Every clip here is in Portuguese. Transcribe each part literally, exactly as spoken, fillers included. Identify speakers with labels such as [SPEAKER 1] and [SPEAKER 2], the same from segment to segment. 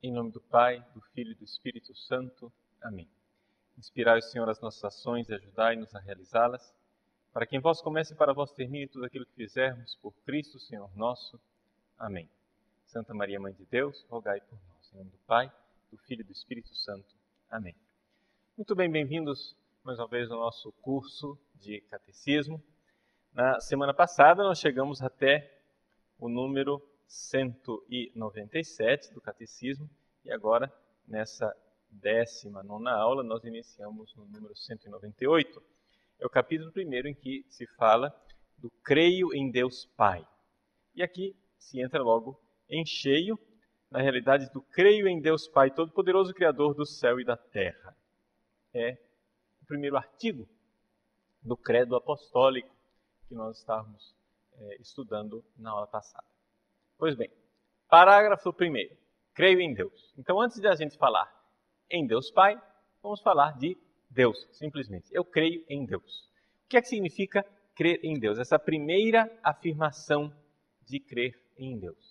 [SPEAKER 1] Em nome do Pai, do Filho e do Espírito Santo. Amém. Inspirai, Senhor, as nossas ações e ajudai-nos a realizá-las, para que em vós comece e para vós termine tudo aquilo que fizermos por Cristo, Senhor nosso. Amém. Santa Maria, Mãe de Deus, rogai por nós. Em nome do Pai, do Filho e do Espírito Santo. Amém. Muito bem, bem-vindos mais uma vez ao nosso curso de Catecismo. Na semana passada nós chegamos até o número cento e noventa e sete do Catecismo e agora, nessa décima nona aula, nós iniciamos no número cento e noventa e oito. É o capítulo primeiro em que se fala do creio em Deus Pai. E aqui se entra logo em cheio na realidade do creio em Deus Pai Todo-Poderoso, Criador do céu e da terra. É o primeiro artigo do credo apostólico que nós estávamos é, estudando na aula passada. Pois bem, parágrafo primeiro, creio em Deus. Então, antes de a gente falar em Deus Pai, vamos falar de Deus, simplesmente. Eu creio em Deus. O que é que significa crer em Deus? Essa primeira afirmação de crer em Deus.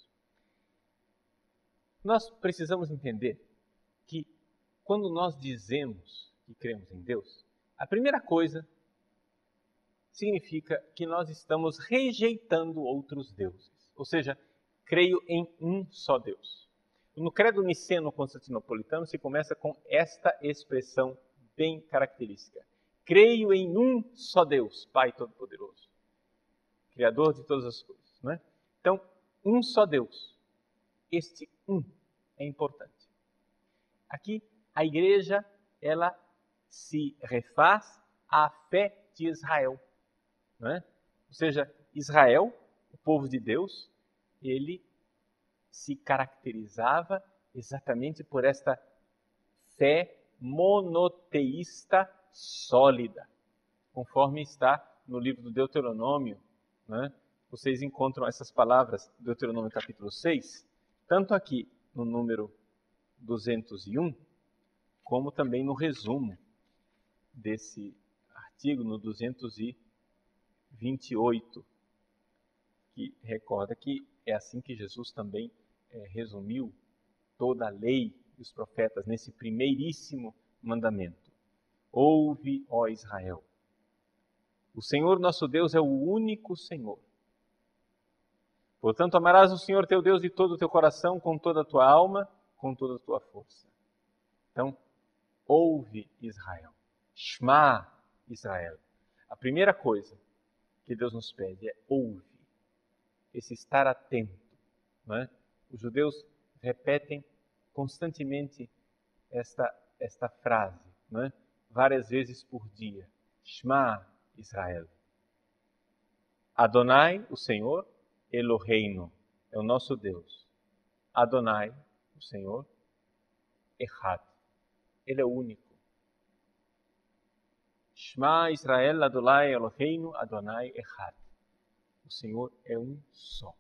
[SPEAKER 1] Nós precisamos entender que quando nós dizemos que cremos em Deus, a primeira coisa significa que nós estamos rejeitando outros deuses. Ou seja, creio em um só Deus. No credo niceno-constantinopolitano se começa com esta expressão bem característica. Creio em um só Deus, Pai Todo-Poderoso, Criador de todas as coisas. Não é? Então, um só Deus. Este um é importante. Aqui, a igreja, ela se refaz à fé de Israel. Não é? Ou seja, Israel, o povo de Deus, ele se caracterizava exatamente por esta fé monoteísta sólida, conforme está no livro do Deuteronômio. Né? Vocês encontram essas palavras no Deuteronômio capítulo seis, tanto aqui no número duzentos e um, como também no resumo desse artigo, no duzentos e vinte e oito, que recorda que é assim que Jesus também é, resumiu toda a lei dos profetas nesse primeiríssimo mandamento. Ouve, ó Israel, o Senhor nosso Deus é o único Senhor. Portanto, amarás o Senhor teu Deus de todo o teu coração, com toda a tua alma, com toda a tua força. Então, ouve Israel. Shema Israel. A primeira coisa que Deus nos pede é ouve. Esse estar atento. Não é? Os judeus repetem constantemente esta, esta frase, não é? Várias vezes por dia. Shema Israel. Adonai, o Senhor, Eloheinu, é o nosso Deus. Adonai, o Senhor, Echad, Ele é o único. Shema Israel, Adonai, Eloheinu, Adonai, Echad. O Senhor é um só.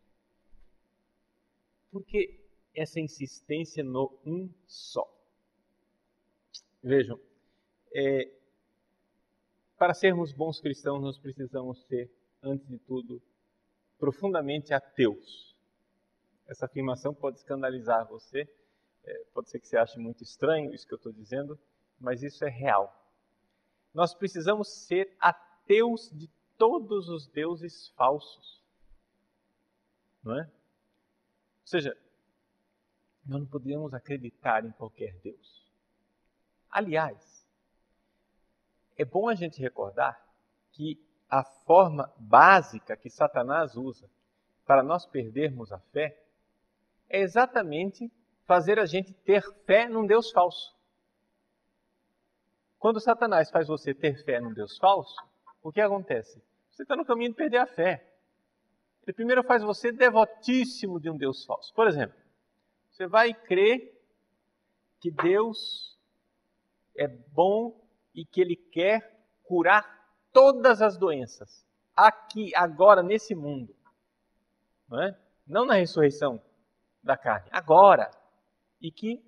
[SPEAKER 1] Por que essa insistência no um só? Vejam, é, para sermos bons cristãos, nós precisamos ser, antes de tudo, profundamente ateus. Essa afirmação pode escandalizar você, é, pode ser que você ache muito estranho isso que eu estou dizendo, mas isso é real. Nós precisamos ser ateus de todos os deuses falsos. Não é? Ou seja, nós não podemos acreditar em qualquer Deus. Aliás, é bom a gente recordar que a forma básica que Satanás usa para nós perdermos a fé é exatamente fazer a gente ter fé num Deus falso. Quando Satanás faz você ter fé num Deus falso, o que acontece? Você está no caminho de perder a fé. Ele primeiro faz você devotíssimo de um Deus falso. Por exemplo, você vai crer que Deus é bom e que Ele quer curar todas as doenças, aqui, agora, nesse mundo. Não é? Não na ressurreição da carne, agora. E que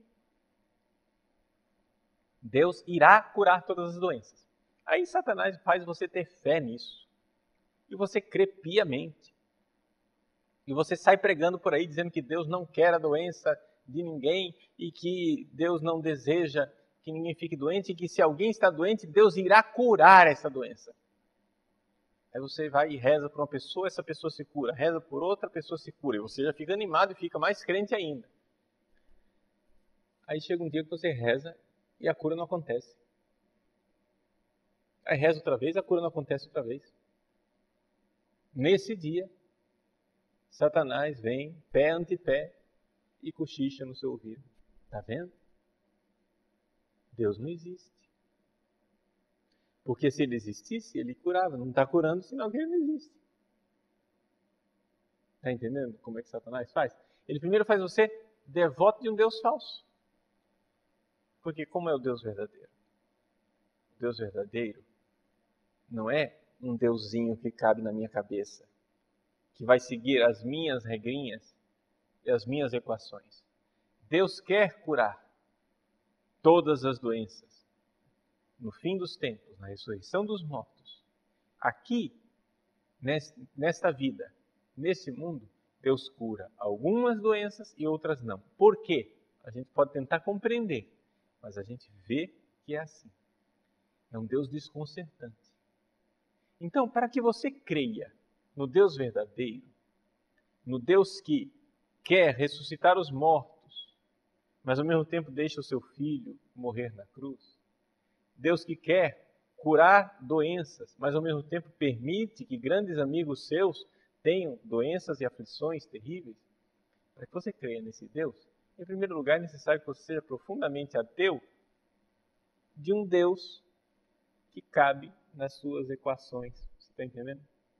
[SPEAKER 1] Deus irá curar todas as doenças. Aí Satanás faz você ter fé nisso. E você crê piamente. E você sai pregando por aí dizendo que Deus não quer a doença de ninguém e que Deus não deseja que ninguém fique doente e que se alguém está doente, Deus irá curar essa doença. Aí você vai e reza por uma pessoa, essa pessoa se cura. Reza por outra, pessoa se cura. E você já fica animado e fica mais crente ainda. Aí chega um dia que você reza e a cura não acontece. Aí reza outra vez, a cura não acontece outra vez. Nesse dia, Satanás vem, pé ante pé, e cochicha no seu ouvido. Está vendo? Deus não existe. Porque se ele existisse, ele curava. Não está curando, sinal que ele não existe. Está entendendo como é que Satanás faz? Ele primeiro faz você devoto de um Deus falso. Porque como é o Deus verdadeiro? O Deus verdadeiro não é um deusinho que cabe na minha cabeça, que vai seguir as minhas regrinhas e as minhas equações. Deus quer curar todas as doenças. No fim dos tempos, na ressurreição dos mortos. Aqui, nesta vida, nesse mundo, Deus cura algumas doenças e outras não. Por quê? A gente pode tentar compreender, mas a gente vê que é assim. É um Deus desconcertante. Então, para que você creia no Deus verdadeiro, no Deus que quer ressuscitar os mortos, mas ao mesmo tempo deixa o seu filho morrer na cruz, Deus que quer curar doenças, mas ao mesmo tempo permite que grandes amigos seus tenham doenças e aflições terríveis, para que você creia nesse Deus, em primeiro lugar é necessário que você seja profundamente ateu de um Deus que cabe nas suas equações. Você está entendendo?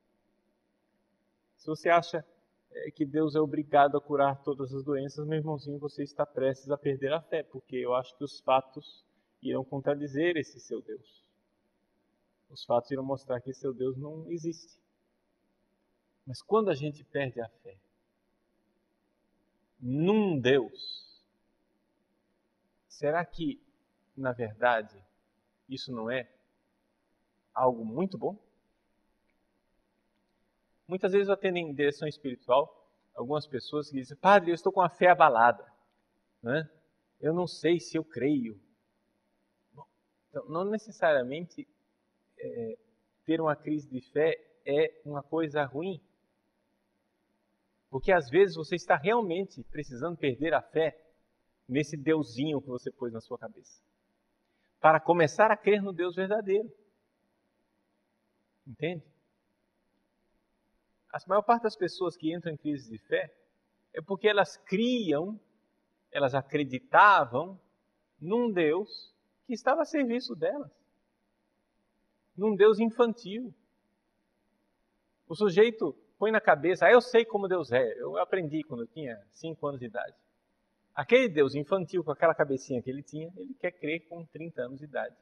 [SPEAKER 1] Se você acha que Deus é obrigado a curar todas as doenças, meu irmãozinho, você está prestes a perder a fé, porque eu acho que os fatos irão contradizer esse seu Deus. Os fatos irão mostrar que esse seu Deus não existe. Mas quando a gente perde a fé num Deus, será que, na verdade, isso não é algo muito bom? Muitas vezes eu atendo em direção espiritual algumas pessoas que dizem: Padre, eu estou com a fé abalada, né? Eu não sei se eu creio. Então, não necessariamente é, ter uma crise de fé é uma coisa ruim. Porque às vezes você está realmente precisando perder a fé nesse deusinho que você pôs na sua cabeça, para começar a crer no Deus verdadeiro. Entende? A maior parte das pessoas que entram em crise de fé é porque elas criam, elas acreditavam num Deus que estava a serviço delas. Num Deus infantil. O sujeito põe na cabeça: ah, eu sei como Deus é, eu aprendi quando eu tinha cinco anos de idade. Aquele Deus infantil com aquela cabecinha que ele tinha, ele quer crer com trinta anos de idade.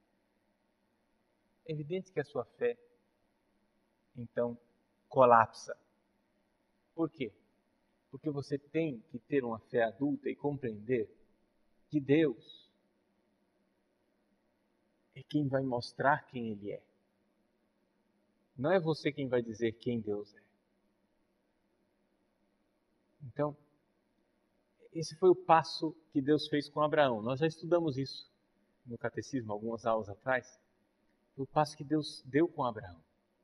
[SPEAKER 1] É evidente que a sua fé, então, colapsa. Por quê? Porque você tem que ter uma fé adulta e compreender que Deus é quem vai mostrar quem Ele é. Não é você quem vai dizer quem Deus é. Então, esse foi o passo que Deus fez com Abraão. Nós já estudamos isso no catecismo, algumas aulas atrás. Foi o passo que Deus deu com Abraão.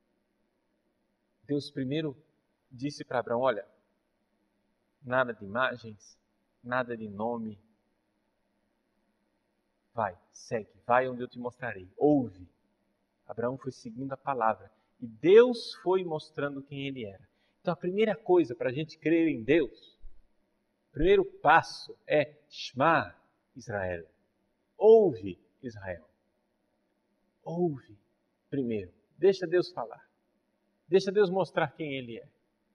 [SPEAKER 1] Deus primeiro disse para Abraão: olha, nada de imagens, nada de nome. Vai, segue, vai onde eu te mostrarei. Ouve. Abraão foi seguindo a palavra. E Deus foi mostrando quem ele era. Então a primeira coisa para a gente crer em Deus, o primeiro passo é Shema Israel. Ouve, Israel. Ouve primeiro. Deixa Deus falar. Deixa Deus mostrar quem Ele é.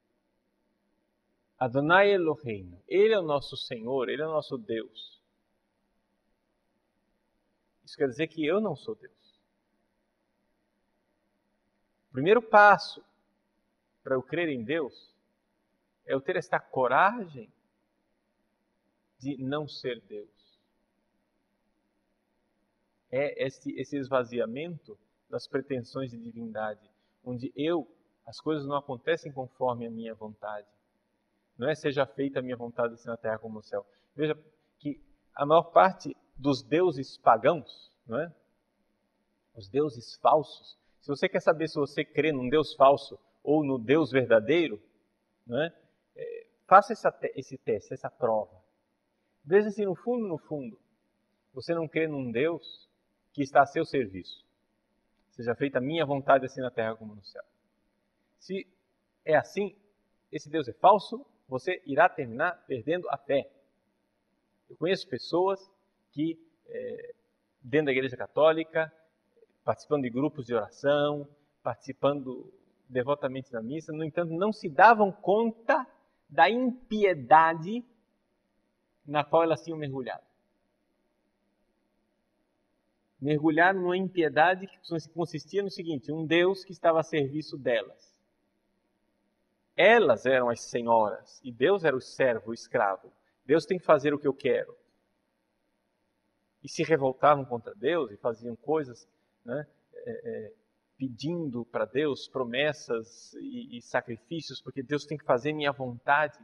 [SPEAKER 1] Adonai Eloheinu. Ele é o nosso Senhor, Ele é o nosso Deus. Isso quer dizer que eu não sou Deus. O primeiro passo para eu crer em Deus é eu ter esta coragem de não ser Deus. É esse, esse esvaziamento das pretensões de divindade, onde eu, as coisas não acontecem conforme a minha vontade. Não é seja feita a minha vontade assim na terra como no céu. Veja que a maior parte dos deuses pagãos, não é? Os deuses falsos, se você quer saber se você crê num Deus falso ou no Deus verdadeiro, não é? É, faça essa, esse teste, essa prova. Veja se no fundo, no fundo, você não crê num Deus que está a seu serviço. Seja feita a minha vontade assim na terra como no céu. Se é assim, esse Deus é falso, você irá terminar perdendo a fé. Eu conheço pessoas que, é, dentro da Igreja Católica, participando de grupos de oração, participando devotamente da missa, no entanto, não se davam conta da impiedade na qual elas tinham mergulhado. Mergulhar numa impiedade que consistia no seguinte: um Deus que estava a serviço delas. Elas eram as senhoras e Deus era o servo, o escravo. Deus tem que fazer o que eu quero. E se revoltavam contra Deus e faziam coisas, né, é, é, pedindo para Deus promessas e, e sacrifícios, porque Deus tem que fazer minha vontade.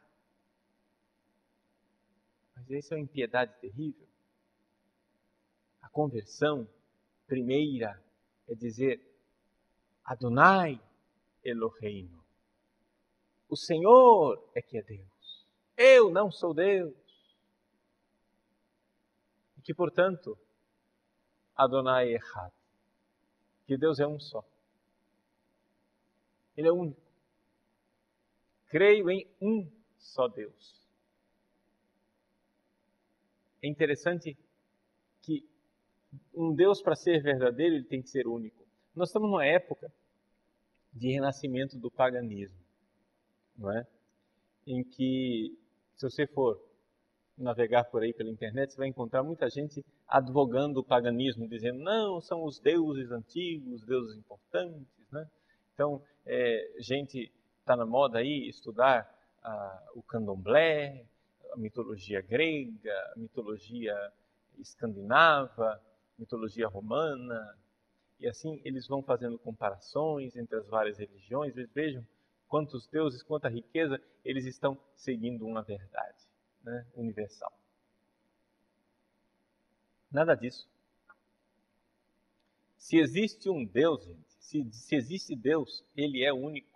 [SPEAKER 1] Mas isso é uma impiedade terrível. A conversão primeira é dizer: Adonai Eloheinu. O Senhor é que é Deus. Eu não sou Deus. E que, portanto, Adonai Echad. Que Deus é um só. Ele é único. Creio em um só Deus. É interessante que um Deus, para ser verdadeiro, ele tem que ser único. Nós estamos numa época de renascimento do paganismo, não é? Em que, se você for navegar por aí pela internet, você vai encontrar muita gente advogando o paganismo, dizendo: não, são os deuses antigos, os deuses importantes, né? Então, é, gente está na moda aí estudar ah, o candomblé, a mitologia grega, a mitologia escandinava, mitologia romana, e assim eles vão fazendo comparações entre as várias religiões. Vejam quantos deuses, quanta riqueza, eles estão seguindo uma verdade, né, universal. Nada disso. Se existe um Deus, gente, se, se existe Deus, ele é único.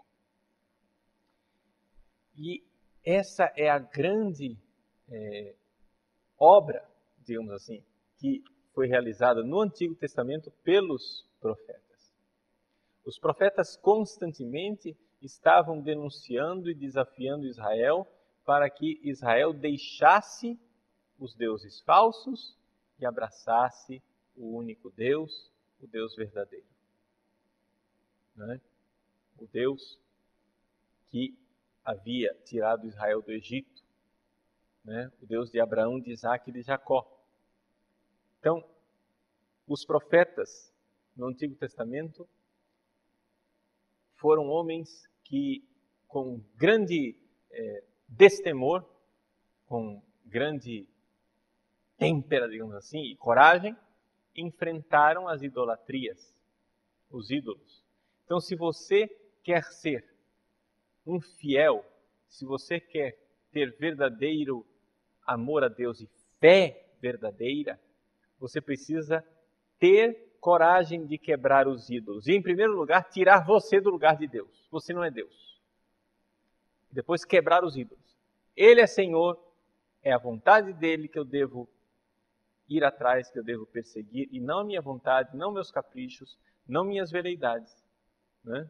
[SPEAKER 1] E essa é a grande é, obra, digamos assim, que foi realizada no Antigo Testamento pelos profetas. Os profetas constantemente estavam denunciando e desafiando Israel para que Israel deixasse os deuses falsos e abraçasse o único Deus, o Deus verdadeiro. Né? O Deus que havia tirado Israel do Egito, né? O Deus de Abraão, de Isaac e de Jacó. Então, os profetas no Antigo Testamento foram homens que, com grande é, destemor, com grande têmpera, digamos assim, e coragem, enfrentaram as idolatrias, os ídolos. Então, se você quer ser um fiel, se você quer ter verdadeiro amor a Deus e fé verdadeira, você precisa ter coragem de quebrar os ídolos. E, em primeiro lugar, tirar você do lugar de Deus. Você não é Deus. Depois, quebrar os ídolos. Ele é Senhor, é a vontade dele que eu devo ir atrás, que eu devo perseguir, e não a minha vontade, não meus caprichos, não minhas veleidades. Né?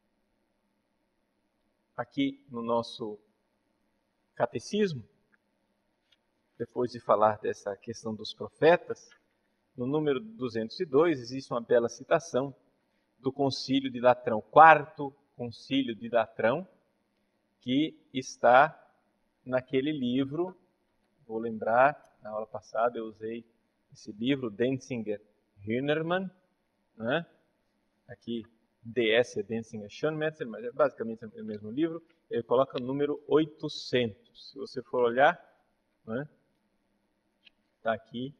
[SPEAKER 1] Aqui no nosso catecismo, depois de falar dessa questão dos profetas, no número duzentos e dois existe uma bela citação do Concílio de Latrão, quarto Concílio de Latrão, que está naquele livro, vou lembrar, na aula passada eu usei esse livro, Denzinger Hühnermann, né? Aqui D S é Denzinger Schönmetzer, mas é basicamente o mesmo livro. Ele coloca o número oitocentos. Se você for olhar, né? Está aqui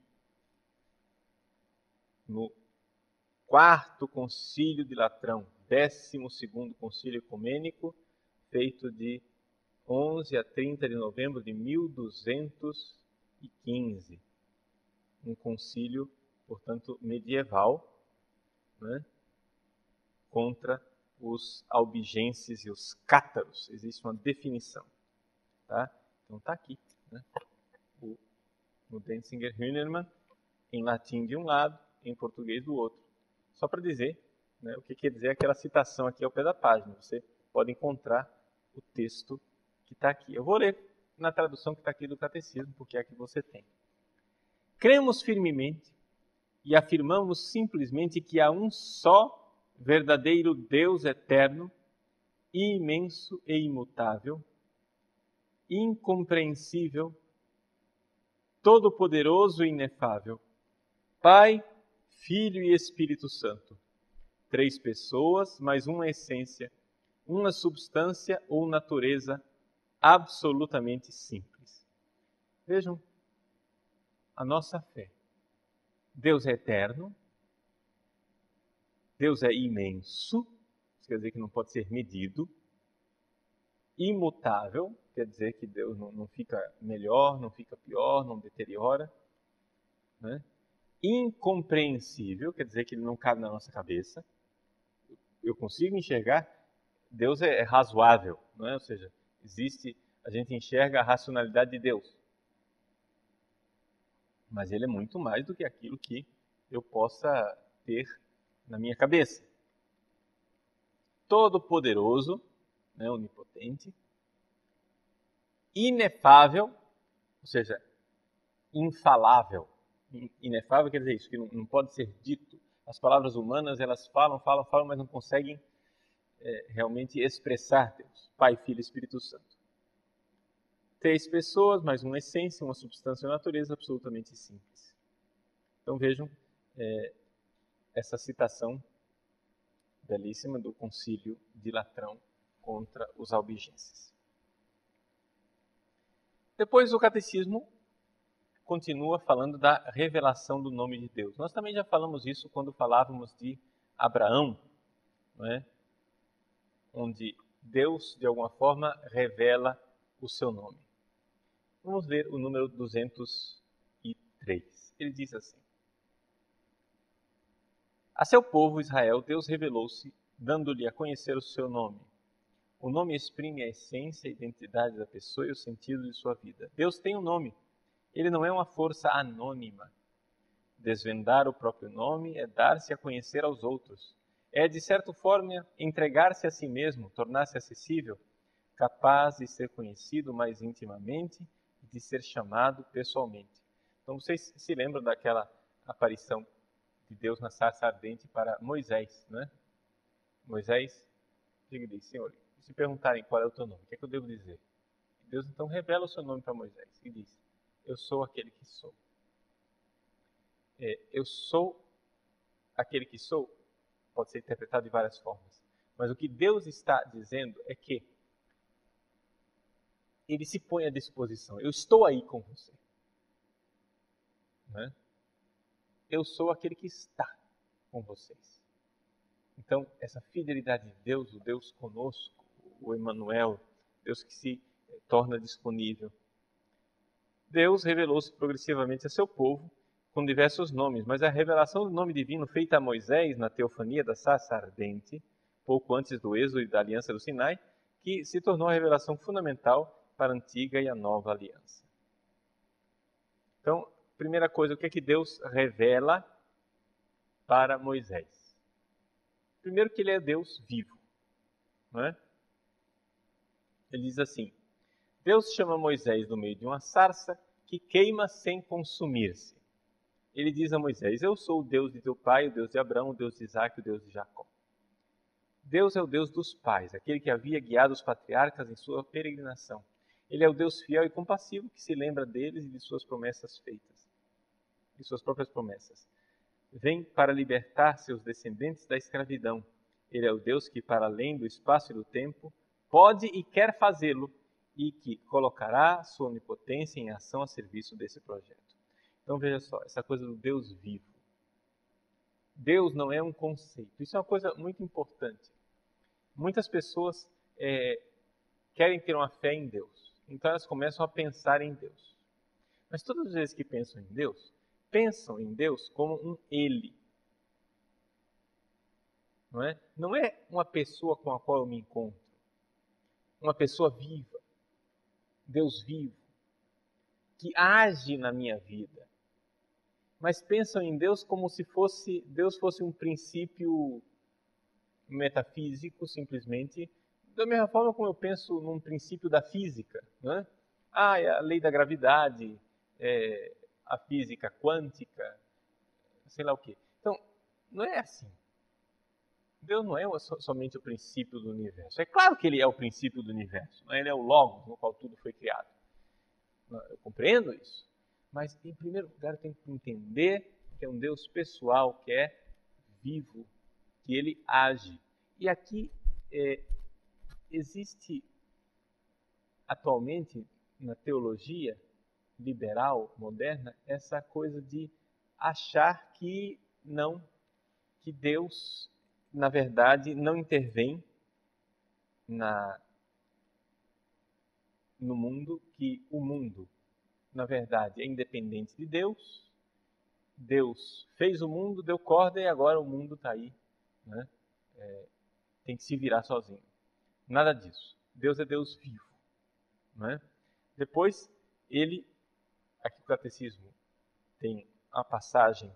[SPEAKER 1] no quarto Concílio de Latrão, décimo segundo Concílio Ecumênico, feito de onze a trinta de novembro de mil duzentos e quinze. Um concílio, portanto, medieval, né, contra os albigenses e os cátaros. Existe uma definição. Tá? Então está aqui. Né? O, o Denzinger Hühnermann, em latim de um lado, em português do outro. Só para dizer, né, o que quer dizer aquela citação aqui ao pé da página. Você pode encontrar o texto que está aqui. Eu vou ler na tradução que está aqui do Catecismo, porque é a que você tem. Cremos firmemente e afirmamos simplesmente que há um só verdadeiro Deus eterno, imenso e imutável, incompreensível, todo-poderoso e inefável, Pai, Filho e Espírito Santo. Três pessoas, mas uma essência, uma substância ou natureza absolutamente simples. Vejam a nossa fé. Deus é eterno, Deus é imenso, isso quer dizer que não pode ser medido, imutável, quer dizer que Deus não, não fica melhor, não fica pior, não deteriora, né? Incompreensível, quer dizer que ele não cabe na nossa cabeça. Eu consigo enxergar, Deus é, é razoável, não é? Ou seja, existe, a gente enxerga a racionalidade de Deus. Mas ele é muito mais do que aquilo que eu possa ter na minha cabeça. Todo-poderoso, né, onipotente, inefável, ou seja, infalável. Inefável quer dizer isso, que não, não pode ser dito. As palavras humanas, elas falam, falam, falam, mas não conseguem é, realmente expressar Deus. Pai, Filho e Espírito Santo. Três pessoas, mas uma essência, uma substância e uma natureza absolutamente simples. Então vejam é, essa citação belíssima do Concílio de Latrão contra os albigenses. Depois o Catecismo continua falando da revelação do nome de Deus. Nós também já falamos isso quando falávamos de Abraão, não é? Onde Deus, de alguma forma, revela o seu nome. Vamos ler o número duzentos e três. Ele diz assim: a seu povo Israel, Deus revelou-se, dando-lhe a conhecer o seu nome. O nome exprime a essência, a identidade da pessoa e o sentido de sua vida. Deus tem um nome. Ele não é uma força anônima. Desvendar o próprio nome é dar-se a conhecer aos outros. É, de certa forma, entregar-se a si mesmo, tornar-se acessível, capaz de ser conhecido mais intimamente e de ser chamado pessoalmente. Então, vocês se lembram daquela aparição de Deus na sarça ardente para Moisés, né? Moisés, ele diz: Senhor, se perguntarem qual é o teu nome, o que é que eu devo dizer? Deus então revela o seu nome para Moisés e diz: eu sou aquele que sou. É, eu sou aquele que sou pode ser interpretado de várias formas. Mas o que Deus está dizendo é que Ele se põe à disposição. Eu estou aí com você. Né? Eu sou aquele que está com vocês. Então, essa fidelidade de Deus, o Deus conosco, o Emmanuel, Deus que se torna disponível. Deus revelou-se progressivamente a seu povo com diversos nomes, mas a revelação do nome divino feita a Moisés na teofania da sarça ardente, pouco antes do êxodo e da aliança do Sinai, que se tornou a revelação fundamental para a antiga e a nova aliança. Então, primeira coisa, o que é que Deus revela para Moisés? Primeiro que ele é Deus vivo, não é? Ele diz assim: Deus chama Moisés do meio de uma sarça que queima sem consumir-se. Ele diz a Moisés: eu sou o Deus de teu pai, o Deus de Abraão, o Deus de Isaac, o Deus de Jacó. Deus é o Deus dos pais, aquele que havia guiado os patriarcas em sua peregrinação. Ele é o Deus fiel e compassivo que se lembra deles e de suas promessas feitas, de suas próprias promessas. Vem para libertar seus descendentes da escravidão. Ele é o Deus que, para além do espaço e do tempo, pode e quer fazê-lo e que colocará sua onipotência em ação a serviço desse projeto. Então veja só, essa coisa do Deus vivo. Deus não é um conceito. Isso é uma coisa muito importante. Muitas pessoas é, querem ter uma fé em Deus. Então elas começam a pensar em Deus. Mas todas as vezes que pensam em Deus, pensam em Deus como um Ele. Não é? Não é uma pessoa com a qual eu me encontro. Uma pessoa viva. Deus vivo. Que age na minha vida. Mas pensam em Deus como se fosse, Deus fosse um princípio metafísico, simplesmente, da mesma forma como eu penso num princípio da física. Não é? Ah, é a lei da gravidade, é a física quântica, sei lá o quê. Então, não é assim. Deus não é somente o princípio do universo. É claro que ele é o princípio do universo. Ele é o Logos no qual tudo foi criado. Eu compreendo isso. Mas, em primeiro lugar, eu tenho que entender que é um Deus pessoal, que é vivo, que ele age. E aqui é, existe, atualmente, na teologia liberal, moderna, essa coisa de achar que não, que Deus, na verdade, não intervém na, no mundo, que o mundo, na verdade, é independente de Deus. Deus fez o mundo, deu corda e agora o mundo está aí. Né? É, tem que se virar sozinho. Nada disso. Deus é Deus vivo. Né? Depois, ele, aqui o catecismo tem a passagem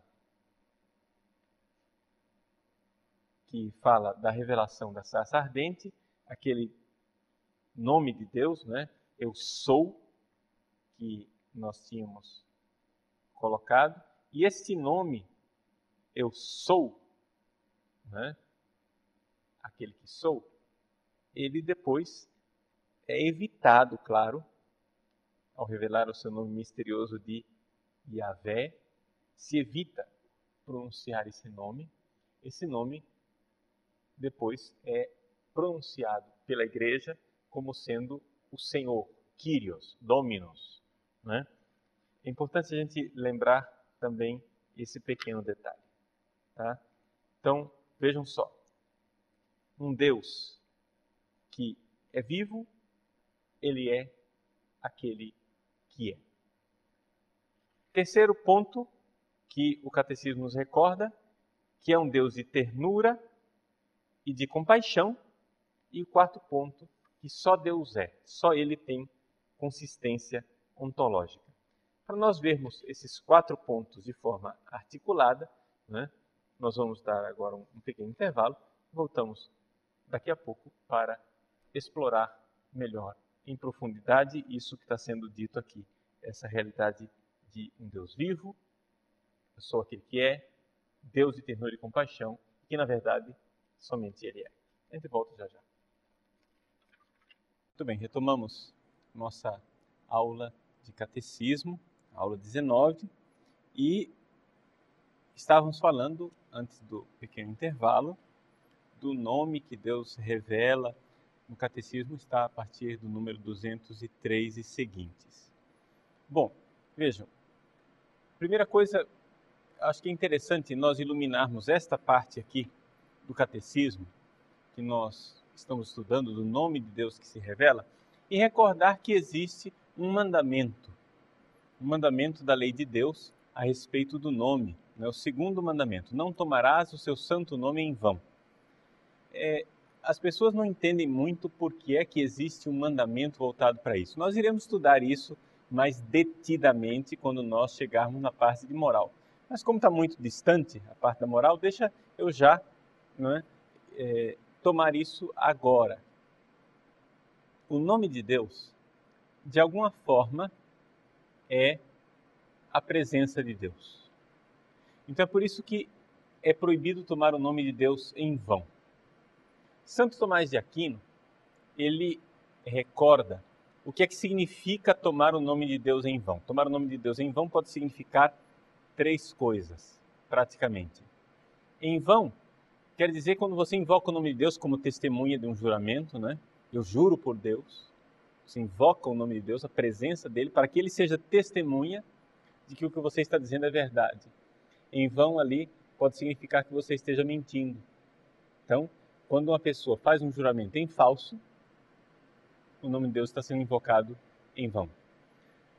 [SPEAKER 1] que fala da revelação da sarça ardente, aquele nome de Deus, né? Eu sou, que nós tínhamos colocado, e este nome, eu sou, né? Aquele que sou, ele depois é evitado, claro, ao revelar o seu nome misterioso de Yahvé, se evita pronunciar esse nome. Esse nome depois é pronunciado pela igreja como sendo o Senhor, Kyrios, Dominus. Né? É importante a gente lembrar também esse pequeno detalhe. Tá? Então, vejam só. Um Deus que é vivo, ele é aquele que é. Terceiro ponto que o catecismo nos recorda, que é um Deus de ternura e de compaixão. E o quarto ponto, que só Deus é, só Ele tem consistência ontológica. Para nós vermos esses quatro pontos de forma articulada, né, nós vamos dar agora um, um pequeno intervalo, voltamos daqui a pouco para explorar melhor, em profundidade, isso que está sendo dito aqui, essa realidade de um Deus vivo, eu sou aquele que é, Deus de ternura e compaixão, que na verdade somente Ele é. A gente volta já já. Muito bem, retomamos nossa aula de catecismo, aula dezenove, e estávamos falando, antes do pequeno intervalo, do nome que Deus revela no catecismo, está a partir do número duzentos e três e seguintes. Bom, vejam, primeira coisa, acho que é interessante nós iluminarmos esta parte aqui do catecismo, que nós estamos estudando, do nome de Deus que se revela, e recordar que existe um mandamento, um mandamento da lei de Deus a respeito do nome, né? O segundo mandamento, não tomarás o seu santo nome em vão. É, as pessoas não entendem muito por que é que existe um mandamento voltado para isso. Nós iremos estudar isso mais detidamente quando nós chegarmos na parte de moral. Mas como está muito distante a parte da moral, deixa eu já, não é, é, tomar isso agora. O nome de Deus, de alguma forma, é a presença de Deus. Então é por isso que é proibido tomar o nome de Deus em vão. Santo Tomás de Aquino, ele recorda o que é que significa tomar o nome de Deus em vão. Tomar o nome de Deus em vão pode significar três coisas, praticamente. Em vão quer dizer quando você invoca o nome de Deus como testemunha de um juramento, né? Eu juro por Deus. Você invoca o nome de Deus, a presença dele, para que ele seja testemunha de que o que você está dizendo é verdade. Em vão ali pode significar que você esteja mentindo. Então, quando uma pessoa faz um juramento em falso, o nome de Deus está sendo invocado em vão.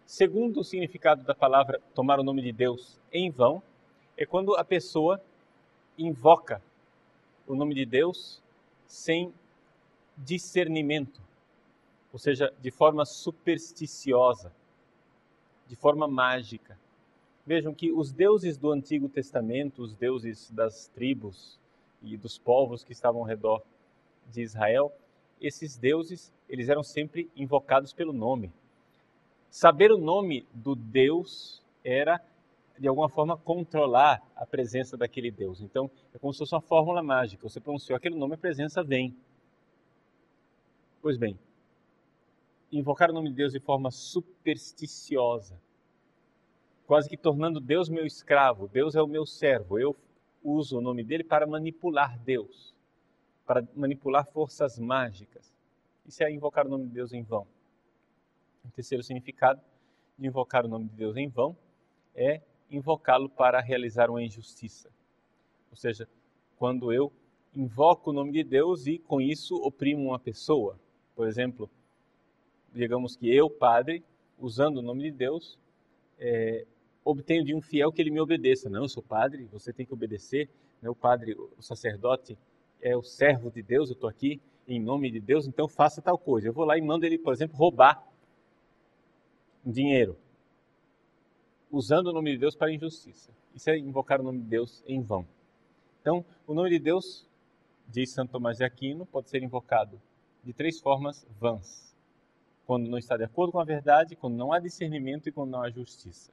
[SPEAKER 1] Segundo significado da palavra tomar o nome de Deus em vão, é quando a pessoa invoca o nome de Deus sem discernimento, ou seja, de forma supersticiosa, de forma mágica. Vejam que os deuses do Antigo Testamento, os deuses das tribos e dos povos que estavam ao redor de Israel, esses deuses, eles eram sempre invocados pelo nome. Saber o nome do Deus era, de alguma forma, controlar a presença daquele Deus. Então, é como se fosse uma fórmula mágica. Você pronunciou aquele nome, a presença vem. Pois bem, invocar o nome de Deus de forma supersticiosa, quase que tornando Deus meu escravo, Deus é o meu servo, eu uso o nome dele para manipular Deus, para manipular forças mágicas. Isso é invocar o nome de Deus em vão. O terceiro significado de invocar o nome de Deus em vão é invocá-lo para realizar uma injustiça. Ou seja, quando eu invoco o nome de Deus e com isso oprimo uma pessoa. Por exemplo, digamos que eu, padre, usando o nome de Deus, é, obtenho de um fiel que ele me obedeça. Não, eu sou padre, você tem que obedecer. O padre, o sacerdote, é o servo de Deus, eu estou aqui em nome de Deus, então faça tal coisa. Eu vou lá e mando ele, por exemplo, roubar dinheiro, usando o nome de Deus para injustiça. Isso é invocar o nome de Deus em vão. Então, o nome de Deus, diz Santo Tomás de Aquino, pode ser invocado de três formas vãs. Quando não está de acordo com a verdade, quando não há discernimento e quando não há justiça.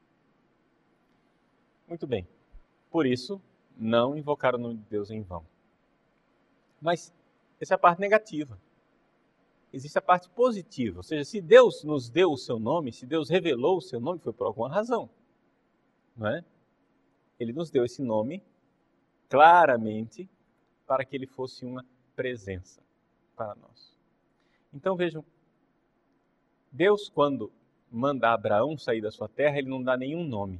[SPEAKER 1] Muito bem. Por isso, não invocar o nome de Deus em vão. Mas essa é a parte negativa. Existe a parte positiva, ou seja, se Deus nos deu o seu nome, se Deus revelou o seu nome, foi por alguma razão, não é? Ele nos deu esse nome claramente para que ele fosse uma presença para nós. Então vejam, Deus, quando manda Abraão sair da sua terra, ele não dá nenhum nome.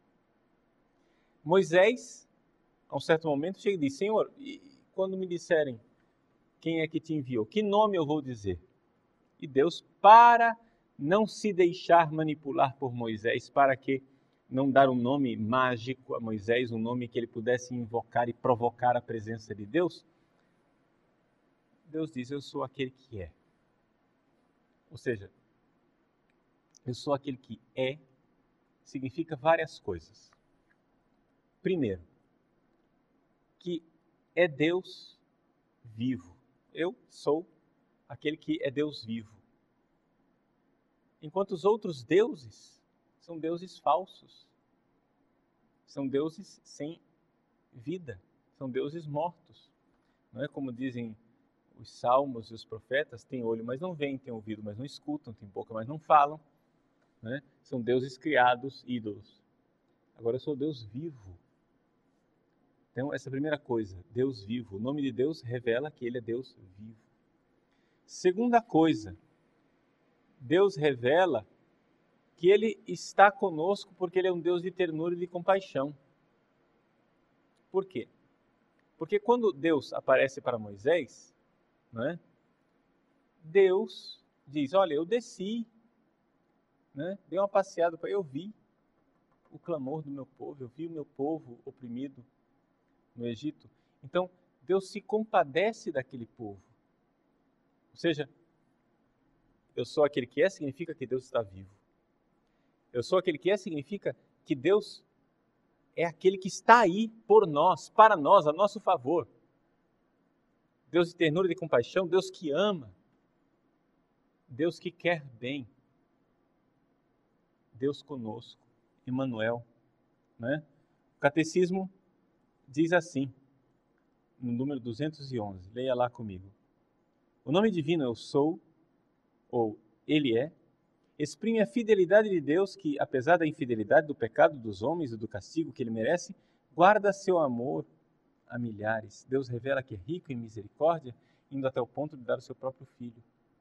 [SPEAKER 1] Moisés, a um certo momento, chega e diz: Senhor, e quando me disserem quem é que te enviou, que nome eu vou dizer? E Deus, para não se deixar manipular por Moisés, para que não dar um nome mágico a Moisés, um nome que ele pudesse invocar e provocar a presença de Deus, Deus diz: eu sou aquele que é. Ou seja, eu sou aquele que é, significa várias coisas. Primeiro, que é Deus vivo. Eu sou aquele que é Deus vivo. Enquanto os outros deuses são deuses falsos. São deuses sem vida. São deuses mortos. Não é como dizem os salmos e os profetas: têm olho, mas não veem, têm ouvido, mas não escutam, têm boca, mas não falam. Né? São deuses criados, ídolos. Agora eu sou Deus vivo. Então, essa é a primeira coisa, Deus vivo. O nome de Deus revela que ele é Deus vivo. Segunda coisa, Deus revela que ele está conosco porque ele é um Deus de ternura e de compaixão. Por quê? Porque quando Deus aparece para Moisés, né, Deus diz: olha, eu desci, né, dei uma passeada, eu vi o clamor do meu povo, eu vi o meu povo oprimido no Egito. Então, Deus se compadece daquele povo. Ou seja, eu sou aquele que é, significa que Deus está vivo. Eu sou aquele que é, significa que Deus é aquele que está aí por nós, para nós, a nosso favor. Deus de ternura e de compaixão, Deus que ama, Deus que quer bem. Deus conosco, Emmanuel. Né? O Catecismo diz assim, no número duzentos e onze, leia lá comigo. O nome divino eu sou, ou ele é, exprime a fidelidade de Deus que, apesar da infidelidade, do pecado dos homens e do castigo que ele merece, guarda seu amor a milhares. Deus revela que é rico em misericórdia, indo até o ponto de dar o seu próprio Filho.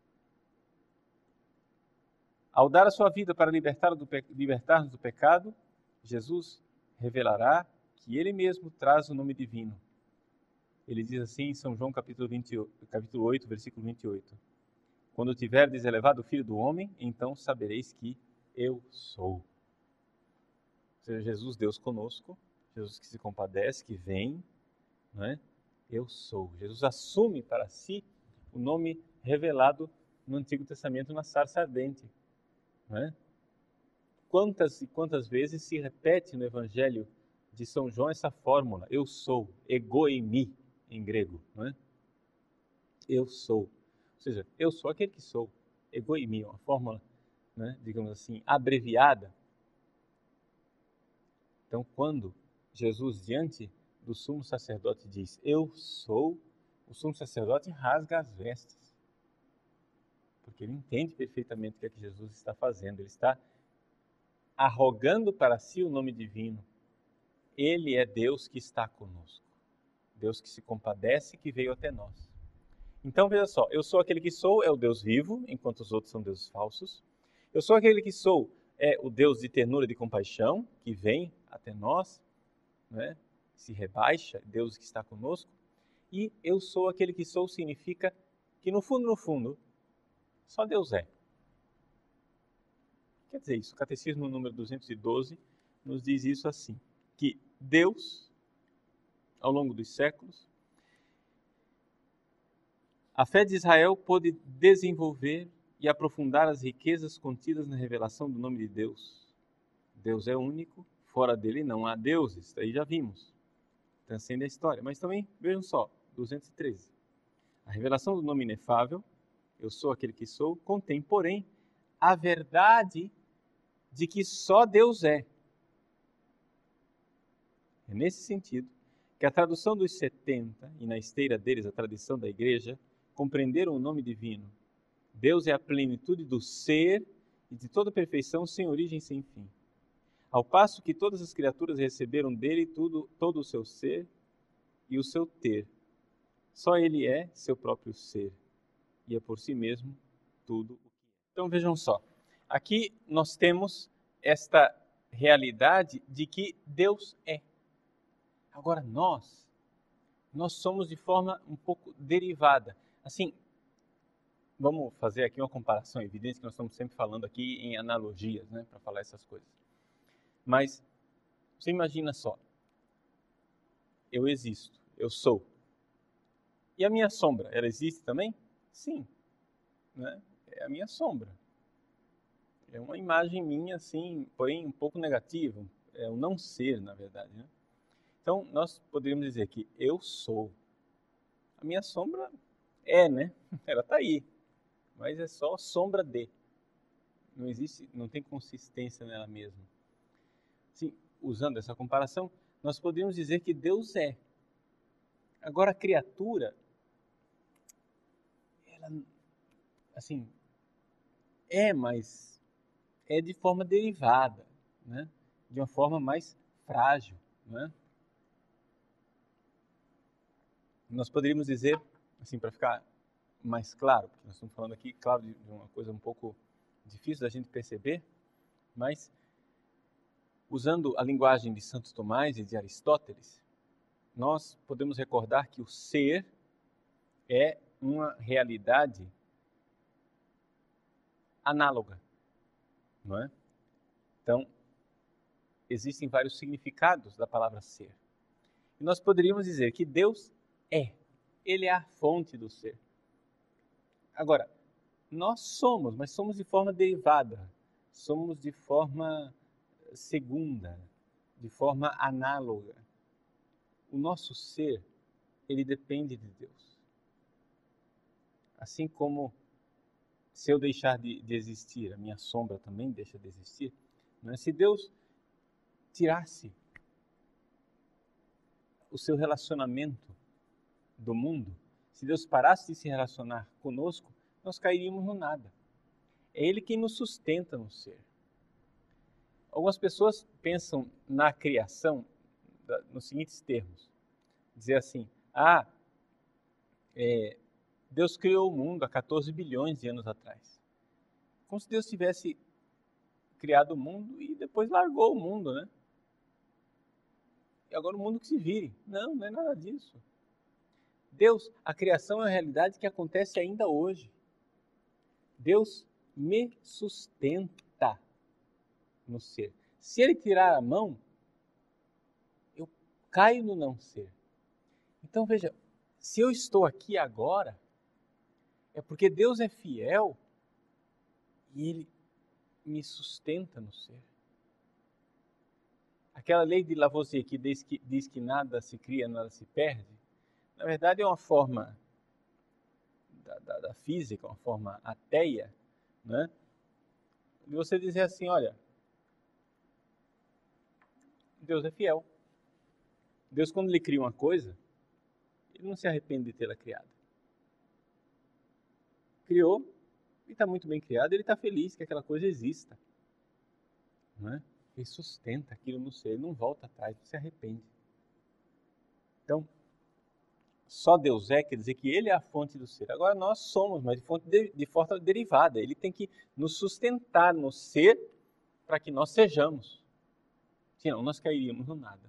[SPEAKER 1] Ao dar a sua vida para libertar-nos do, pe... libertar-nos do pecado, Jesus revelará que ele mesmo traz o nome divino. Ele diz assim em São João capítulo, vinte, capítulo oito, versículo vinte e oito. Quando tiverdes elevado o Filho do Homem, então sabereis que eu sou. Ou seja, Jesus, Deus conosco, Jesus que se compadece, que vem, não é? Eu sou. Jesus assume para si o nome revelado no Antigo Testamento na sarça ardente. Não é? Quantas e quantas vezes se repete no Evangelho de São João essa fórmula, eu sou, ego eimi, em grego, não é? Eu sou. Ou seja, eu sou aquele que sou. Ego eimi é uma fórmula, né, digamos assim, abreviada. Então, quando Jesus, diante do sumo sacerdote, diz, eu sou, o sumo sacerdote rasga as vestes. Porque ele entende perfeitamente o que é que Jesus está fazendo. Ele está arrogando para si o nome divino. Ele é Deus que está conosco. Deus que se compadece, que veio até nós. Então, veja só, eu sou aquele que sou, é o Deus vivo, enquanto os outros são deuses falsos. Eu sou aquele que sou, é o Deus de ternura e de compaixão, que vem até nós, né? Se rebaixa, Deus que está conosco. E eu sou aquele que sou significa que, no fundo, no fundo, só Deus é. Quer dizer isso, o Catecismo número duzentos e doze nos diz isso assim, que Deus, ao longo dos séculos, a fé de Israel pôde desenvolver e aprofundar as riquezas contidas na revelação do nome de Deus. Deus é único, fora dele não há deuses, daí já vimos, transcende a história. Mas também, vejam só, duzentos e treze. A revelação do nome inefável, eu sou aquele que sou, contém, porém, a verdade de que só Deus é. É nesse sentido que a tradução dos setenta, e na esteira deles a tradição da igreja, compreenderam o nome divino. Deus é a plenitude do ser e de toda perfeição, sem origem e sem fim. Ao passo que todas as criaturas receberam dele tudo, todo o seu ser e o seu ter. Só ele é seu próprio ser e é por si mesmo tudo o que é. Então vejam só, aqui nós temos esta realidade de que Deus é. Agora nós, nós somos de forma um pouco derivada. Assim, vamos fazer aqui uma comparação evidente, que nós estamos sempre falando aqui em analogias, né, para falar essas coisas. Mas, você imagina só, eu existo, eu sou. E a minha sombra, ela existe também? Sim, né? É a minha sombra. É uma imagem minha, assim, porém um pouco negativa, é o não ser, na verdade, né? Então, nós poderíamos dizer que eu sou. A minha sombra é, né? Ela está aí. Mas é só sombra de. Não existe, não tem consistência nela mesma. Sim, usando essa comparação, nós poderíamos dizer que Deus é. Agora a criatura, ela, assim, é, mas é de forma derivada, né? De uma forma mais frágil, né? Nós poderíamos dizer, assim, para ficar mais claro, porque nós estamos falando aqui, claro, de uma coisa um pouco difícil da gente perceber, mas usando a linguagem de Santo Tomás e de Aristóteles, nós podemos recordar que o ser é uma realidade análoga, não é? Então, existem vários significados da palavra ser. E nós poderíamos dizer que Deus é, Ele é a fonte do ser. Agora, nós somos, mas somos de forma derivada, somos de forma segunda, de forma análoga. O nosso ser, ele depende de Deus. Assim como se eu deixar de, de existir, a minha sombra também deixa de existir. Né? Se Deus tirasse o seu relacionamento do mundo, se Deus parasse de se relacionar conosco, nós cairíamos no nada. É Ele quem nos sustenta no ser. Algumas pessoas pensam na criação nos seguintes termos. Dizer assim, ah, é, Deus criou o mundo há quatorze bilhões de anos atrás. Como se Deus tivesse criado o mundo e depois largou o mundo, né? E agora o mundo que se vire. Não, não é nada disso. Deus, a criação é uma realidade que acontece ainda hoje. Deus me sustenta. no ser. Se ele tirar a mão, eu caio no não ser. Então veja, se eu estou aqui agora, é porque Deus é fiel e Ele me sustenta no ser. Aquela lei de Lavoisier que diz, que diz que nada se cria, nada se perde, na verdade é uma forma da, da, da física, uma forma ateia, né? De você dizer assim, olha, Deus é fiel. Deus, quando Ele cria uma coisa, Ele não se arrepende de tê-la criado. Criou, e está muito bem criado, Ele está feliz que aquela coisa exista. Não é? Ele sustenta aquilo no ser, Ele não volta atrás, não se arrepende. Então, só Deus é, quer dizer que Ele é a fonte do ser. Agora nós somos, mas de fonte de, de forma derivada. Ele tem que nos sustentar no ser para que nós sejamos. Senão nós cairíamos no nada.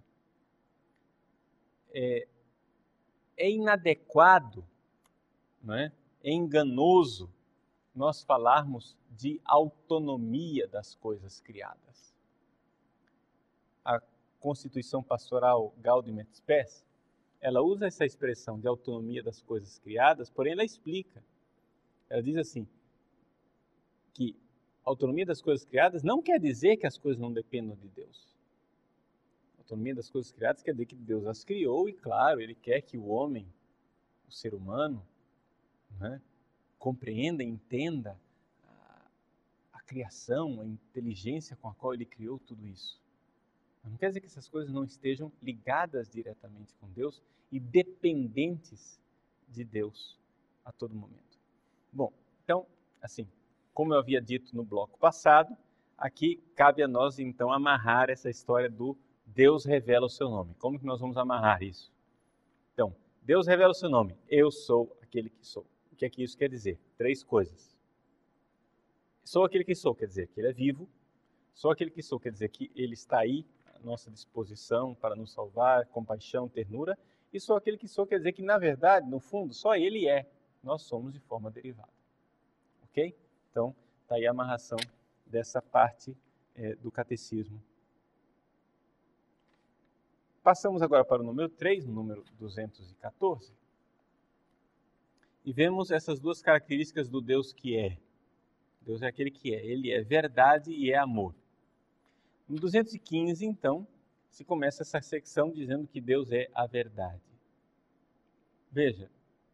[SPEAKER 1] É, é inadequado, não é? É enganoso nós falarmos de autonomia das coisas criadas. A Constituição Pastoral Gaudium et Spes, ela usa essa expressão de autonomia das coisas criadas, porém ela explica. Ela diz assim, que a autonomia das coisas criadas não quer dizer que as coisas não dependam de Deus. A autonomia das coisas criadas quer dizer que Deus as criou e, claro, Ele quer que o homem, o ser humano, né, compreenda, entenda a, a criação, a inteligência com a qual Ele criou tudo isso. Não quer dizer que essas coisas não estejam ligadas diretamente com Deus e dependentes de Deus a todo momento. Bom, então, assim, como eu havia dito no bloco passado, aqui cabe a nós, então, amarrar essa história do Deus revela o seu nome. Como que nós vamos amarrar isso? Então, Deus revela o seu nome. Eu sou aquele que sou. O que é que isso quer dizer? Três coisas. Sou aquele que sou, quer dizer que Ele é vivo. Sou aquele que sou, quer dizer que Ele está aí, à nossa disposição para nos salvar, compaixão, ternura. E sou aquele que sou, quer dizer que, na verdade, no fundo, só Ele é. Nós somos de forma derivada. Ok? Então, está aí a amarração dessa parte é, do catecismo. Passamos agora para o número três, no número duzentos e quatorze. E vemos essas duas características do Deus que é. Deus é aquele que é. Ele é verdade e é amor. No duzentos e quinze, então, se começa essa secção dizendo que Deus é a verdade. Veja,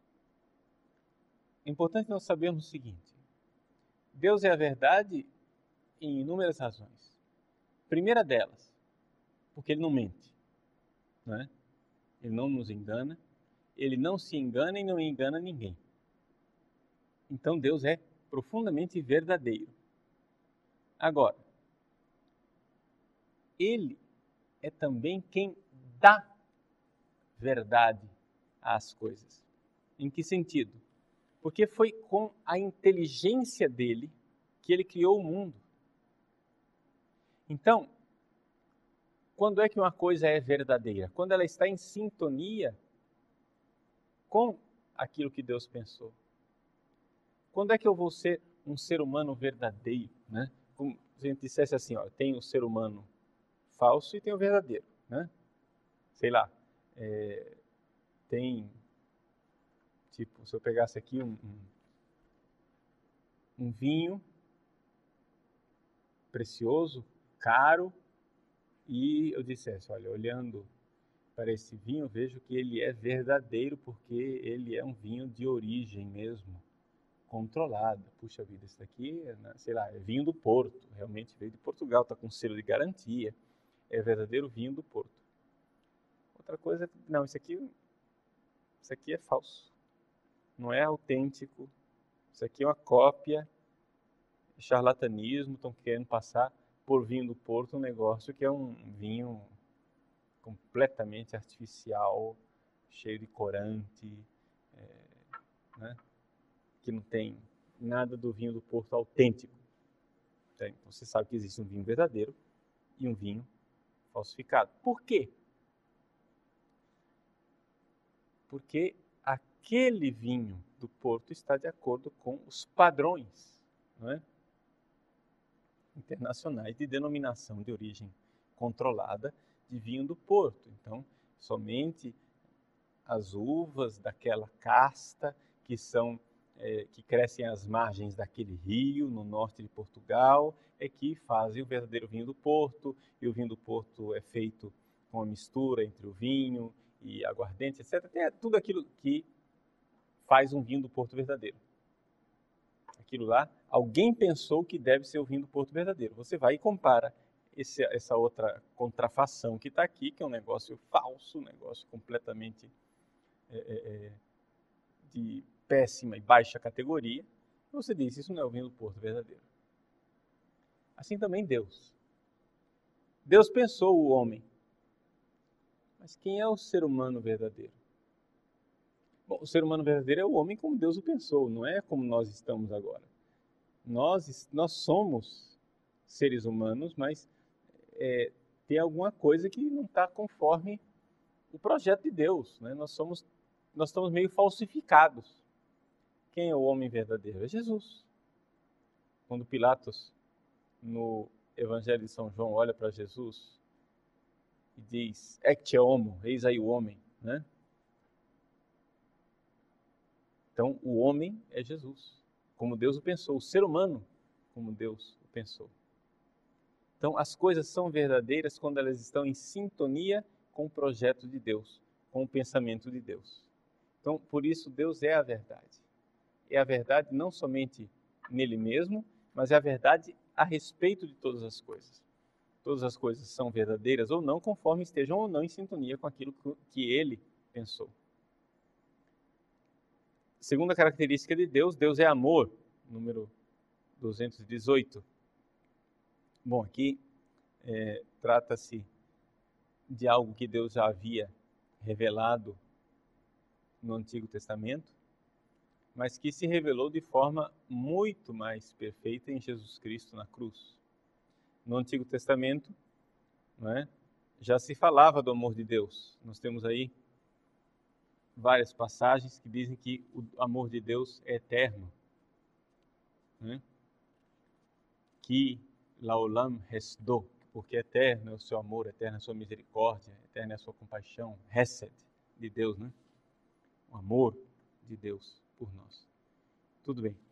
[SPEAKER 1] é importante nós sabermos o seguinte. Deus é a verdade em inúmeras razões. Primeira delas, porque Ele não mente. Não é? Ele não nos engana. Ele não se engana e não engana ninguém. Então Deus é profundamente verdadeiro. Agora, Ele é também quem dá verdade às coisas. Em que sentido? Porque foi com a inteligência dele que ele criou o mundo. Então, quando é que uma coisa é verdadeira? Quando ela está em sintonia com aquilo que Deus pensou. Quando é que eu vou ser um ser humano verdadeiro, né? Como se a gente dissesse assim, ó, tem o ser humano falso e tem o verdadeiro, né? Sei lá, é, tem, tipo, se eu pegasse aqui um, um, um vinho precioso, caro, e eu dissesse, olha, olhando para esse vinho, eu vejo que ele é verdadeiro porque ele é um vinho de origem mesmo, controlada. Puxa vida, isso daqui, né, sei lá, é vinho do Porto, realmente veio de Portugal, está com selo de garantia, é verdadeiro vinho do Porto. Outra coisa, não, isso aqui, isso aqui é falso, não é autêntico, isso aqui é uma cópia, é charlatanismo, estão querendo passar por vinho do Porto um negócio que é um vinho completamente artificial, cheio de corante, é, né? Que não tem nada do vinho do Porto autêntico. Então, você sabe que existe um vinho verdadeiro e um vinho falsificado. Por quê? Porque aquele vinho do Porto está de acordo com os padrões, não é? internacionais de denominação de origem controlada de vinho do Porto. Então, somente as uvas daquela casta que são é, que crescem às margens daquele rio no norte de Portugal é que fazem o verdadeiro vinho do Porto, e o vinho do Porto é feito com a mistura entre o vinho e aguardente, etcétera. Tem tudo aquilo que faz um vinho do Porto verdadeiro. Aquilo lá, alguém pensou que deve ser o vinho do Porto verdadeiro. Você vai e compara esse, essa outra contrafação que está aqui, que é um negócio falso, um negócio completamente é, é, de péssima e baixa categoria. E você diz, isso não é o vinho do Porto verdadeiro. Assim também Deus. Deus pensou o homem. Mas quem é o ser humano verdadeiro? Bom, o ser humano verdadeiro é o homem como Deus o pensou, não é como nós estamos agora. Nós, nós somos seres humanos, mas é, tem alguma coisa que não está conforme o projeto de Deus, né? Nós somos, nós estamos meio falsificados. Quem é o homem verdadeiro? É Jesus. Quando Pilatos, no Evangelho de São João, olha para Jesus e diz, ecce homo, eis aí o homem, né? Então, o homem é Jesus, como Deus o pensou, o ser humano, como Deus o pensou. Então, as coisas são verdadeiras quando elas estão em sintonia com o projeto de Deus, com o pensamento de Deus. Então, por isso, Deus é a verdade. É a verdade não somente nele mesmo, mas é a verdade a respeito de todas as coisas. Todas as coisas são verdadeiras ou não, conforme estejam ou não em sintonia com aquilo que ele pensou. Segunda característica de Deus, Deus é amor, número duzentos e dezoito. Bom, aqui é, trata-se de algo que Deus já havia revelado no Antigo Testamento, mas que se revelou de forma muito mais perfeita em Jesus Cristo na cruz. No Antigo Testamento, não é, já se falava do amor de Deus. Nós temos aí várias passagens que dizem que o amor de Deus é eterno, né? Que laolam resdo, porque eterno é o seu amor, eterna é a sua misericórdia, eterna é a sua compaixão, hesed de Deus, né? O amor de Deus por nós. Tudo bem.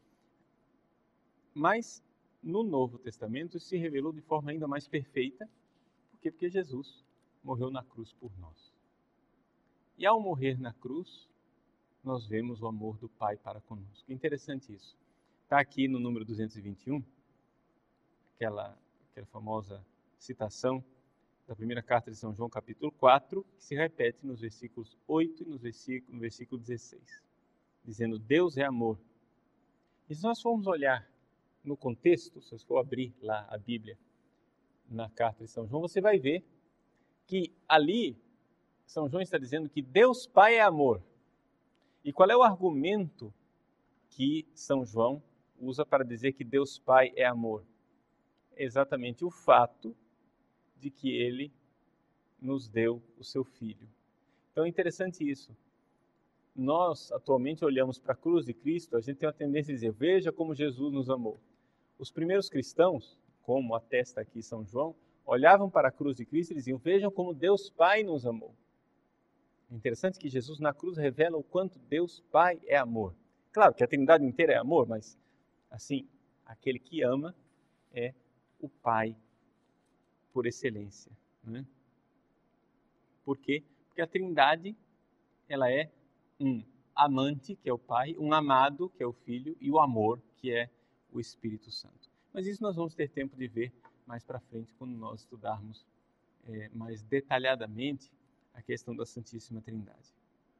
[SPEAKER 1] Mas no Novo Testamento isso se revelou de forma ainda mais perfeita, porque porque Jesus morreu na cruz por nós. E ao morrer na cruz, nós vemos o amor do Pai para conosco. Interessante isso. Está aqui no número duzentos e vinte e um, aquela, aquela famosa citação da primeira carta de São João, capítulo quatro, que se repete nos versículos oito e nos versículo, no versículo dezesseis, dizendo, Deus é amor. E se nós formos olhar no contexto, se você for abrir lá a Bíblia, na carta de São João, você vai ver que ali São João está dizendo que Deus Pai é amor. E qual é o argumento que São João usa para dizer que Deus Pai é amor? É exatamente o fato de que Ele nos deu o seu Filho. Então é interessante isso. Nós, atualmente, olhamos para a cruz de Cristo, a gente tem uma tendência a dizer, veja como Jesus nos amou. Os primeiros cristãos, como atesta aqui São João, olhavam para a cruz de Cristo e diziam, vejam como Deus Pai nos amou. É interessante que Jesus na cruz revela o quanto Deus Pai é amor. Claro que a Trindade inteira é amor, mas assim, aquele que ama é o Pai por excelência, né? Por quê? Porque a Trindade, ela é um amante, que é o Pai, um amado, que é o Filho, e o amor, que é o Espírito Santo. Mas isso nós vamos ter tempo de ver mais para frente, quando nós estudarmos é, mais detalhadamente a questão da Santíssima Trindade.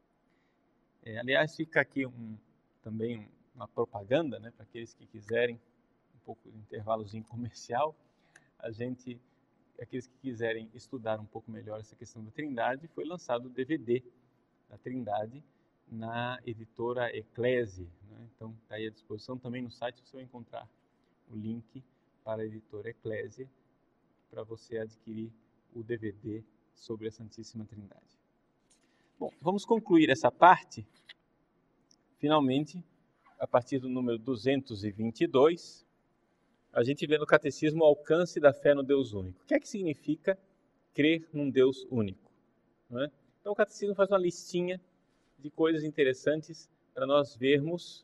[SPEAKER 1] É, aliás, fica aqui um, também um, uma propaganda, né, para aqueles que quiserem, um pouco de intervalozinho comercial, a gente, aqueles que quiserem estudar um pouco melhor essa questão da Trindade, foi lançado o D V D da Trindade na editora Eclésia, né? Então está aí à disposição, também no site você vai encontrar o link para a editora Eclésia, para você adquirir o D V D sobre a Santíssima Trindade. Bom, vamos concluir essa parte, finalmente, a partir do número duzentos e vinte e dois, a gente vê no catecismo o alcance da fé no Deus único. O que é que significa crer num Deus único? Não é? Então o catecismo faz uma listinha de coisas interessantes para nós vermos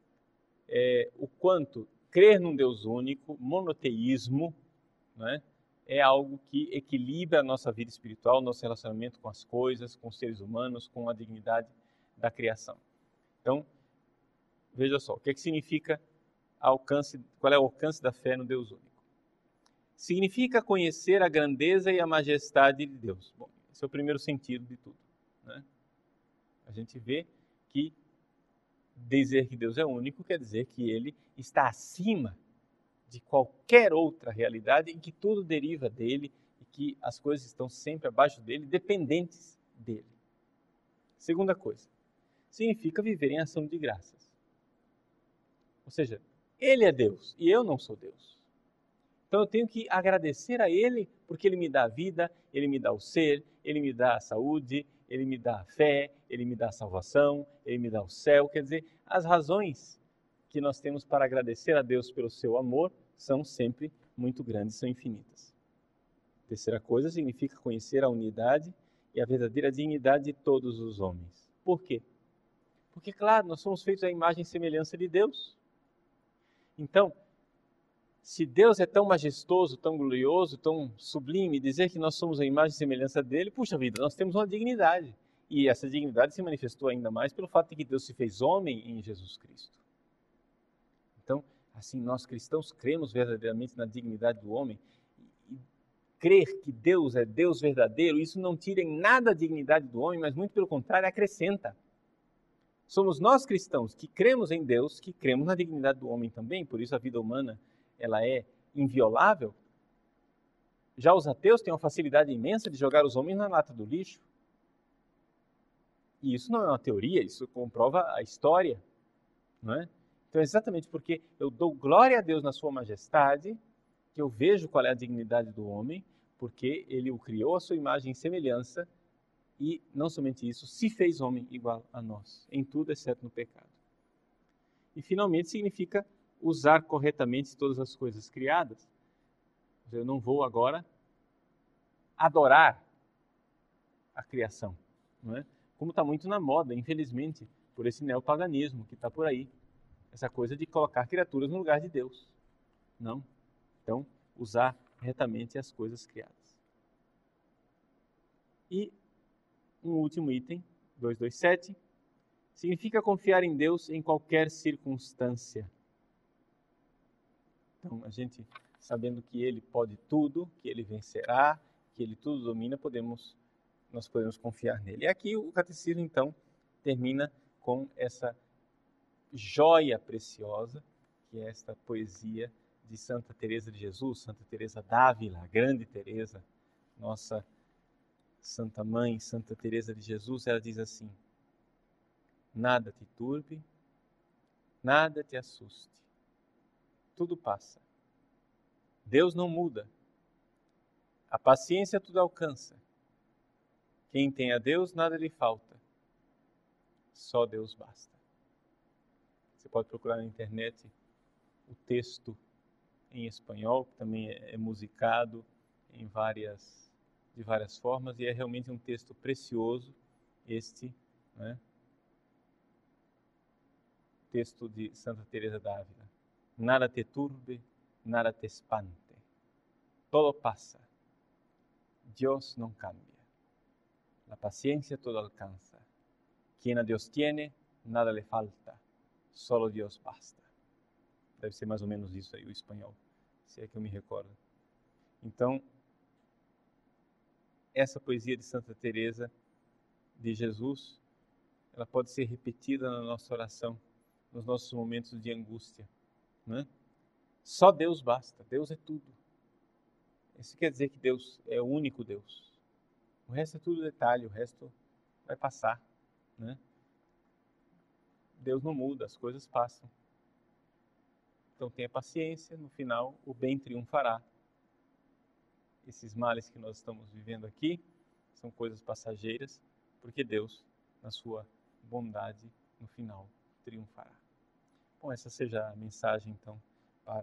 [SPEAKER 1] é, o quanto crer num Deus único, monoteísmo, não é? É algo que equilibra a nossa vida espiritual, nosso relacionamento com as coisas, com os seres humanos, com a dignidade da criação. Então, veja só, o que é que significa alcance, qual é o alcance da fé no Deus único? Significa conhecer a grandeza e a majestade de Deus. Bom, esse é o primeiro sentido de tudo, né? A gente vê que dizer que Deus é único quer dizer que Ele está acima de qualquer outra realidade e que tudo deriva dele e que as coisas estão sempre abaixo dele, dependentes dele. Segunda coisa, significa viver em ação de graças. Ou seja, Ele é Deus e eu não sou Deus. Então eu tenho que agradecer a Ele porque Ele me dá a vida, Ele me dá o ser, Ele me dá a saúde, Ele me dá a fé, Ele me dá a salvação, Ele me dá o céu. Quer dizer, as razões que nós temos para agradecer a Deus pelo seu amor são sempre muito grandes, são infinitas. Terceira coisa, significa conhecer a unidade e a verdadeira dignidade de todos os homens. Por quê? Porque, claro, nós somos feitos à imagem e semelhança de Deus. Então, se Deus é tão majestoso, tão glorioso, tão sublime, dizer que nós somos a imagem e semelhança dele, puxa vida, nós temos uma dignidade. E essa dignidade se manifestou ainda mais pelo fato de que Deus se fez homem em Jesus Cristo. Então, assim, nós cristãos cremos verdadeiramente na dignidade do homem. E crer que Deus é Deus verdadeiro, isso não tira em nada a dignidade do homem, mas muito pelo contrário, acrescenta. Somos nós cristãos que cremos em Deus, que cremos na dignidade do homem também, por isso a vida humana ela é inviolável. Já os ateus têm uma facilidade imensa de jogar os homens na lata do lixo. E isso não é uma teoria, isso comprova a história, não é? Então é exatamente porque eu dou glória a Deus na sua majestade, que eu vejo qual é a dignidade do homem, porque ele o criou à sua imagem e semelhança, e não somente isso, se fez homem igual a nós, em tudo exceto no pecado. E finalmente significa usar corretamente todas as coisas criadas. Eu não vou agora adorar a criação, não é? Como está muito na moda, infelizmente, por esse neopaganismo que está por aí. Essa coisa de colocar criaturas no lugar de Deus. Não. Então, usar corretamente as coisas criadas. E um último item, duzentos e vinte e sete, significa confiar em Deus em qualquer circunstância. Então, a gente, sabendo que Ele pode tudo, que Ele vencerá, que Ele tudo domina, podemos, nós podemos confiar nele. E aqui o catecismo, então, termina com essa joia preciosa, que é esta poesia de Santa Teresa de Jesus, Santa Teresa d'Ávila, a grande Teresa, nossa Santa Mãe, Santa Teresa de Jesus. Ela diz assim: nada te turbe, nada te assuste, tudo passa. Deus não muda. A paciência tudo alcança. Quem tem a Deus, nada lhe falta. Só Deus basta. Você pode procurar na internet o texto em espanhol, que também é musicado em várias, de várias formas, e é realmente um texto precioso, este, né? Texto de Santa Teresa d'Ávila. Nada te turbe, nada te espante. Todo pasa. Dios no cambia. La paciencia todo alcanza. Quien a Dios tiene, nada le falta. Solo Dios basta. Deve ser mais ou menos isso aí, o espanhol, se é que eu me recordo. Então, essa poesia de Santa Teresa de Jesus, ela pode ser repetida na nossa oração, nos nossos momentos de angústia, né? Só Deus basta, Deus é tudo. Isso quer dizer que Deus é o único Deus. O resto é tudo detalhe, o resto vai passar, né? Deus não muda, as coisas passam. Então tenha paciência, no final o bem triunfará. Esses males que nós estamos vivendo aqui são coisas passageiras, porque Deus, na sua bondade, no final triunfará. Bom, essa seja a mensagem então para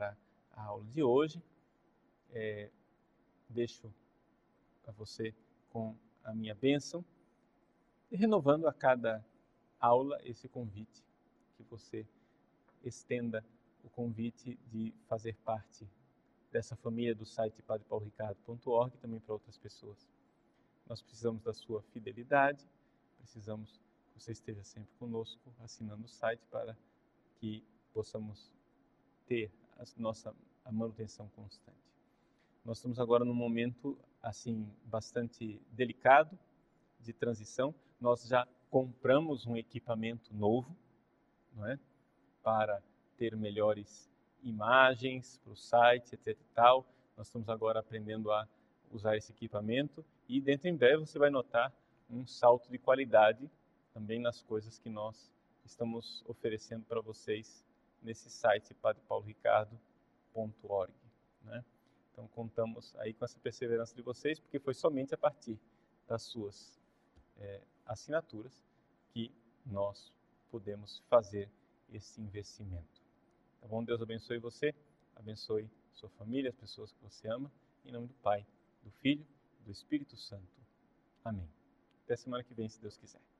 [SPEAKER 1] a aula de hoje. É, deixo a você com a minha bênção, e renovando a cada aula esse convite, que você estenda o convite de fazer parte dessa família do site padre paulo ricardo ponto org também para outras pessoas. Nós precisamos da sua fidelidade, precisamos que você esteja sempre conosco, assinando o site para que possamos ter a nossa a manutenção constante. Nós estamos agora num momento assim bastante delicado de transição. Nós já compramos um equipamento novo, não é? Para ter melhores imagens para o site, etc e tal. Nós estamos agora aprendendo a usar esse equipamento e dentro em breve você vai notar um salto de qualidade também nas coisas que nós estamos oferecendo para vocês nesse site padre paulo ricardo ponto org, né? Então contamos aí com essa perseverança de vocês, porque foi somente a partir das suas é, assinaturas que nós podemos fazer esse investimento. Tá bom? Deus abençoe você, abençoe sua família, as pessoas que você ama, em nome do Pai, do Filho e do Espírito Santo. Amém. Até semana que vem, se Deus quiser.